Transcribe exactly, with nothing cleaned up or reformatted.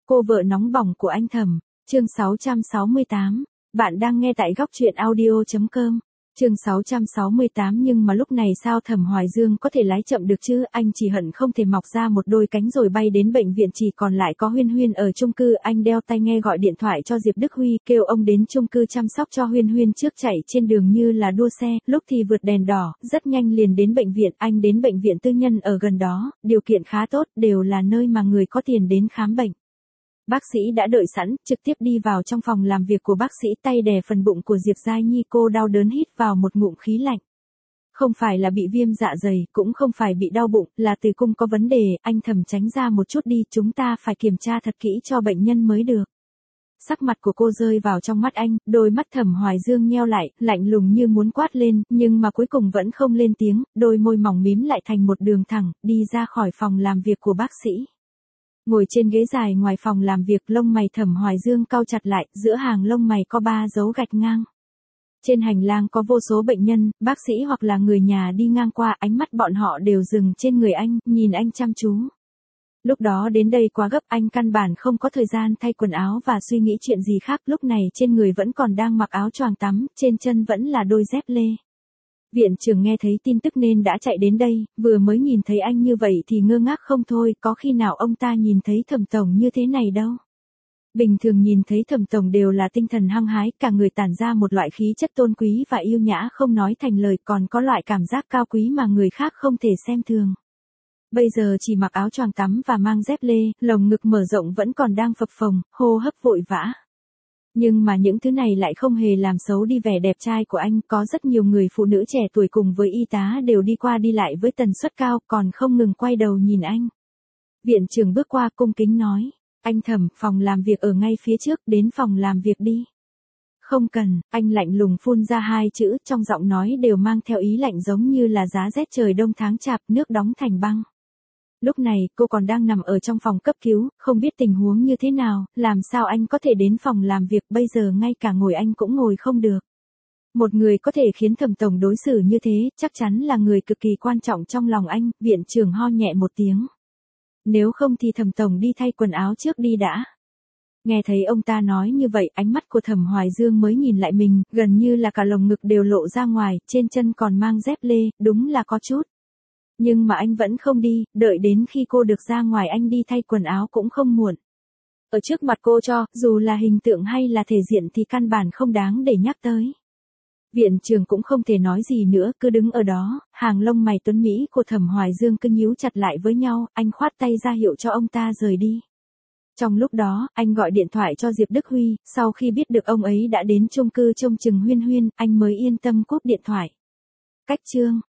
Cô vợ nóng bỏng của anh Thẩm, chương sáu trăm sáu mươi tám. Bạn đang nghe tại góc truyện audio chấm com. Chương sáu trăm sáu mươi tám nhưng mà lúc này sao Thẩm Hoài Dương có thể lái chậm được chứ, anh chỉ hận không thể mọc ra một đôi cánh rồi bay đến bệnh viện, chỉ còn lại có Huyên Huyên ở chung cư. Anh đeo tai nghe gọi điện thoại cho Diệp Đức Huy, kêu ông đến chung cư chăm sóc cho Huyên Huyên trước, chạy trên đường như là đua xe, lúc thì vượt đèn đỏ, rất nhanh liền đến bệnh viện. Anh đến bệnh viện tư nhân ở gần đó, điều kiện khá tốt, đều là nơi mà người có tiền đến khám bệnh. Bác sĩ đã đợi sẵn, trực tiếp đi vào trong phòng làm việc của bác sĩ, tay đè phần bụng của Diệp Giai Nhi, cô đau đớn hít vào một ngụm khí lạnh. Không phải là bị viêm dạ dày, cũng không phải bị đau bụng, là tử cung có vấn đề. Anh Thẩm tránh ra một chút đi, chúng ta phải kiểm tra thật kỹ cho bệnh nhân mới được. Sắc mặt của cô rơi vào trong mắt anh, đôi mắt Thẩm Hoài Dương nheo lại, lạnh lùng như muốn quát lên, nhưng mà cuối cùng vẫn không lên tiếng, đôi môi mỏng mím lại thành một đường thẳng, đi ra khỏi phòng làm việc của bác sĩ. Ngồi trên ghế dài ngoài phòng làm việc, lông mày Thẩm Hoài Dương cau chặt lại, giữa hàng lông mày có ba dấu gạch ngang. Trên hành lang có vô số bệnh nhân, bác sĩ hoặc là người nhà đi ngang qua, ánh mắt bọn họ đều dừng trên người anh, nhìn anh chăm chú. Lúc đó đến đây quá gấp, anh căn bản không có thời gian thay quần áo và suy nghĩ chuyện gì khác, lúc này trên người vẫn còn đang mặc áo choàng tắm, trên chân vẫn là đôi dép lê. Viện trưởng nghe thấy tin tức nên đã chạy đến đây, vừa mới nhìn thấy anh như vậy thì ngơ ngác không thôi, có khi nào ông ta nhìn thấy Thẩm tổng như thế này đâu. Bình thường nhìn thấy Thẩm tổng đều là tinh thần hăng hái, cả người tản ra một loại khí chất tôn quý và yêu nhã không nói thành lời, còn có loại cảm giác cao quý mà người khác không thể xem thường. Bây giờ chỉ mặc áo choàng tắm và mang dép lê, lồng ngực mở rộng vẫn còn đang phập phồng, hô hấp vội vã. Nhưng mà những thứ này lại không hề làm xấu đi vẻ đẹp trai của anh, có rất nhiều người phụ nữ trẻ tuổi cùng với y tá đều đi qua đi lại với tần suất cao, còn không ngừng quay đầu nhìn anh. Viện trưởng bước qua cung kính nói, anh Thẩm, phòng làm việc ở ngay phía trước, đến phòng làm việc đi. Không cần, anh lạnh lùng phun ra hai chữ, trong giọng nói đều mang theo ý lạnh giống như là giá rét trời đông tháng chạp, nước đóng thành băng. Lúc này, cô còn đang nằm ở trong phòng cấp cứu, không biết tình huống như thế nào, làm sao anh có thể đến phòng làm việc, bây giờ ngay cả ngồi anh cũng ngồi không được. Một người có thể khiến Thẩm tổng đối xử như thế, chắc chắn là người cực kỳ quan trọng trong lòng anh. Viện trưởng ho nhẹ một tiếng. Nếu không thì Thẩm tổng đi thay quần áo trước đi đã. Nghe thấy ông ta nói như vậy, ánh mắt của Thẩm Hoài Dương mới nhìn lại mình, gần như là cả lồng ngực đều lộ ra ngoài, trên chân còn mang dép lê, đúng là có chút. Nhưng mà anh vẫn không đi, đợi đến khi cô được ra ngoài anh đi thay quần áo cũng không muộn. Ở trước mặt cô cho, dù là hình tượng hay là thể diện thì căn bản không đáng để nhắc tới. Viện trưởng cũng không thể nói gì nữa, cứ đứng ở đó, hàng lông mày tuấn Mỹ của Thẩm Hoài Dương cứ nhíu chặt lại với nhau, anh khoát tay ra hiệu cho ông ta rời đi. Trong lúc đó, anh gọi điện thoại cho Diệp Đức Huy, sau khi biết được ông ấy đã đến chung cư trông chừng Huyên Huyên, anh mới yên tâm cúp điện thoại. Cách chương